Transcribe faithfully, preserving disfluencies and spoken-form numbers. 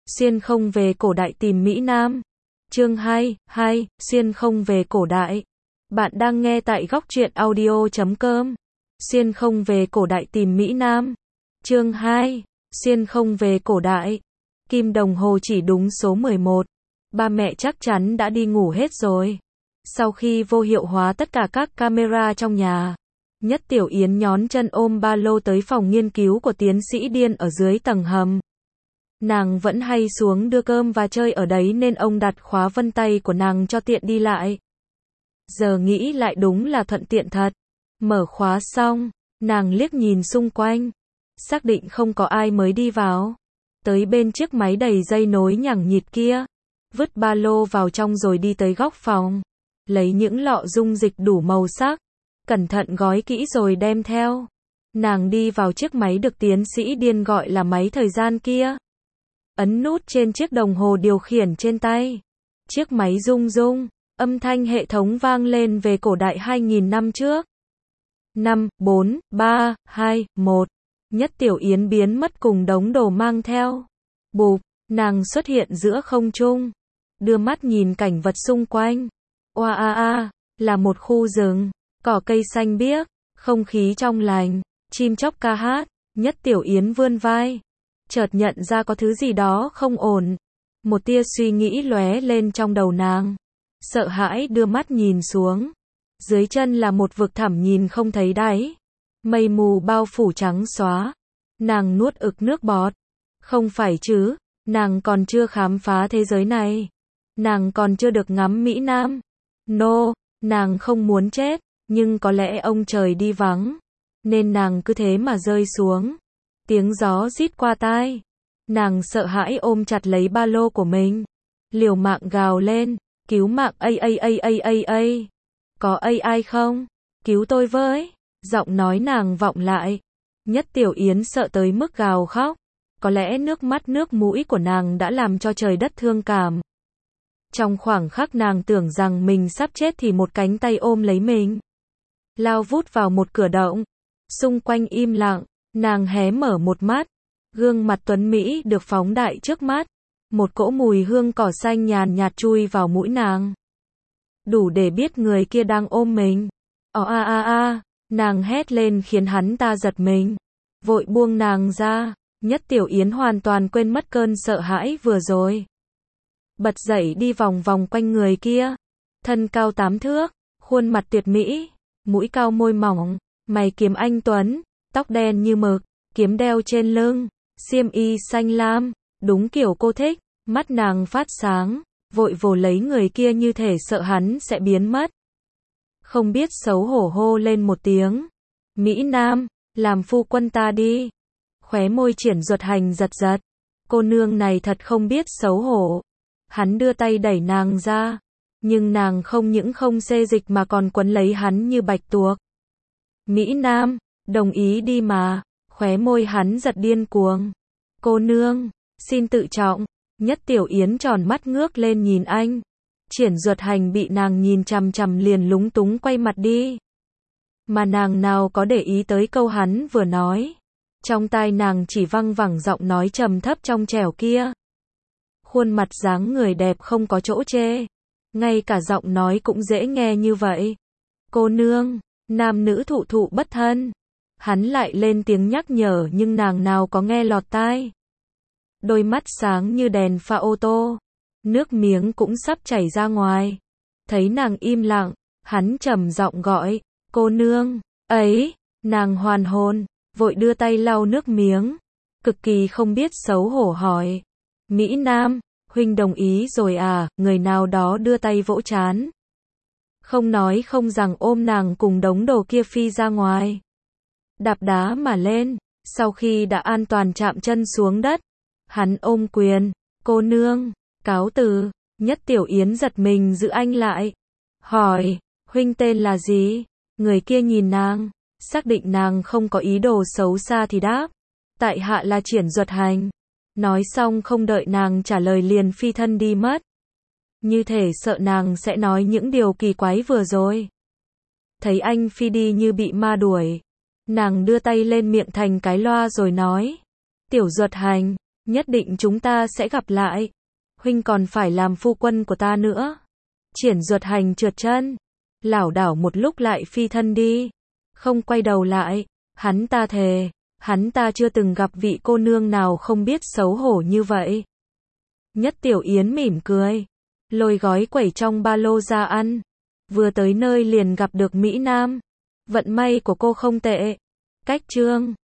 Xuyên không về cổ đại tìm Mỹ Nam. Chương hai, hai, xuyên không về cổ đại. Bạn đang nghe tại góc truyện audio chấm com. Xuyên không về cổ đại tìm Mỹ Nam. Chương hai, xuyên không về cổ đại. Kim đồng hồ chỉ đúng số mười một. Ba mẹ chắc chắn đã đi ngủ hết rồi. Sau khi vô hiệu hóa tất cả các camera trong nhà, Nhất Tiểu Yến nhón chân ôm ba lô tới phòng nghiên cứu của tiến sĩ Điên ở dưới tầng hầm. Nàng vẫn hay xuống đưa cơm và chơi ở đấy nên ông đặt khóa vân tay của nàng cho tiện đi lại. Giờ nghĩ lại đúng là thuận tiện thật. Mở khóa xong, nàng liếc nhìn xung quanh, xác định không có ai mới đi vào. Tới bên chiếc máy đầy dây nối nhằng nhịt kia, vứt ba lô vào trong rồi đi tới góc phòng, lấy những lọ dung dịch đủ màu sắc, cẩn thận gói kỹ rồi đem theo. Nàng đi vào chiếc máy được tiến sĩ Điên gọi là máy thời gian kia. Ấn nút trên chiếc đồng hồ điều khiển trên tay. Chiếc máy rung rung, âm thanh hệ thống vang lên về cổ đại hai nghìn năm trước. năm, bốn, ba, hai, một. Nhất Tiểu Yến biến mất cùng đống đồ mang theo. Bụp, nàng xuất hiện giữa không trung, đưa mắt nhìn cảnh vật xung quanh. Oa a a, là một khu rừng, cỏ cây xanh biếc, không khí trong lành, chim chóc ca hát. Nhất Tiểu Yến vươn vai, chợt nhận ra có thứ gì đó không ổn. Một tia suy nghĩ lóe lên trong đầu nàng. Sợ hãi đưa mắt nhìn xuống. Dưới chân là một vực thẳm nhìn không thấy đáy. Mây mù bao phủ trắng xóa. Nàng nuốt ực nước bọt. Không phải chứ, nàng còn chưa khám phá thế giới này. Nàng còn chưa được ngắm Mỹ Nam. No, nàng không muốn chết, nhưng có lẽ ông trời đi vắng, nên nàng cứ thế mà rơi xuống. Tiếng gió rít qua tai. Nàng sợ hãi ôm chặt lấy ba lô của mình. Liều mạng gào lên, cứu mạng a a a a a a. Có ai ai không? Cứu tôi với. Giọng nói nàng vọng lại. Nhất Tiểu Yến sợ tới mức gào khóc. Có lẽ nước mắt nước mũi của nàng đã làm cho trời đất thương cảm. Trong khoảng khắc nàng tưởng rằng mình sắp chết thì một cánh tay ôm lấy mình, lao vút vào một cửa động. Xung quanh im lặng, nàng hé mở một mắt. Gương mặt tuấn Mỹ được phóng đại trước mắt. Một cỗ mùi hương cỏ xanh nhàn nhạt chui vào mũi nàng. Đủ để biết người kia đang ôm mình. Ồ a a a, nàng hét lên khiến hắn ta giật mình. Vội buông nàng ra. Nhất Tiểu Yến hoàn toàn quên mất cơn sợ hãi vừa rồi. Bật dậy đi vòng vòng quanh người kia. Thân cao tám thước, khuôn mặt tuyệt mỹ, mũi cao môi mỏng, mày kiếm anh tuấn, tóc đen như mực, kiếm đeo trên lưng, xiêm y xanh lam, đúng kiểu cô thích. Mắt nàng phát sáng, vội vồ lấy người kia như thể sợ hắn sẽ biến mất. Không biết xấu hổ hô lên một tiếng. Mỹ Nam, làm phu quân ta đi. Khóe môi Triển Duật Hành giật giật. Cô nương này thật không biết xấu hổ. Hắn đưa tay đẩy nàng ra. Nhưng nàng không những không xê dịch mà còn quấn lấy hắn như bạch tuộc. Mỹ Nam, đồng ý đi mà. Khóe môi hắn giật điên cuồng. Cô nương, xin tự trọng. Nhất Tiểu Yến tròn mắt ngước lên nhìn anh. Triển Duật Hành bị nàng nhìn chằm chằm liền lúng túng quay mặt đi. Mà nàng nào có để ý tới câu hắn vừa nói. Trong tai nàng chỉ văng vẳng giọng nói trầm thấp trong trẻo kia. Khuôn mặt dáng người đẹp không có chỗ chê. Ngay cả giọng nói cũng dễ nghe như vậy. Cô nương, nam nữ thụ thụ bất thân. Hắn lại lên tiếng nhắc nhở nhưng nàng nào có nghe lọt tai. Đôi mắt sáng như đèn pha ô tô. Nước miếng cũng sắp chảy ra ngoài. Thấy nàng im lặng, hắn trầm giọng gọi. Cô nương, ấy, nàng hoàn hồn, vội đưa tay lau nước miếng. Cực kỳ không biết xấu hổ hỏi. Mỹ Nam, huynh đồng ý rồi à? Người nào đó đưa tay vỗ trán. Không nói không rằng ôm nàng cùng đống đồ kia phi ra ngoài. Đạp đá mà lên, sau khi đã an toàn chạm chân xuống đất, hắn ôm quyền. Cô nương, cáo từ. Nhất Tiểu Yến giật mình giữ anh lại. Hỏi, huynh tên là gì? Người kia nhìn nàng, xác định nàng không có ý đồ xấu xa thì đáp. Tại hạ là Triển Duật Hành. Nói xong không đợi nàng trả lời liền phi thân đi mất. Như thể sợ nàng sẽ nói những điều kỳ quái vừa rồi. Thấy anh phi đi như bị ma đuổi. Nàng đưa tay lên miệng thành cái loa rồi nói. Tiểu Duật Hành, Nhất định chúng ta sẽ gặp lại. Huynh còn phải làm phu quân của ta nữa. Triển Duật Hành trượt chân, lảo đảo một lúc lại phi thân đi, không quay đầu lại. Hắn ta thề, hắn ta chưa từng gặp vị cô nương nào không biết xấu hổ như vậy. Nhất Tiểu Yến mỉm cười, lôi gói quẩy trong ba lô ra ăn. Vừa tới nơi liền gặp được Mỹ Nam. Vận may của cô không tệ. Cách chương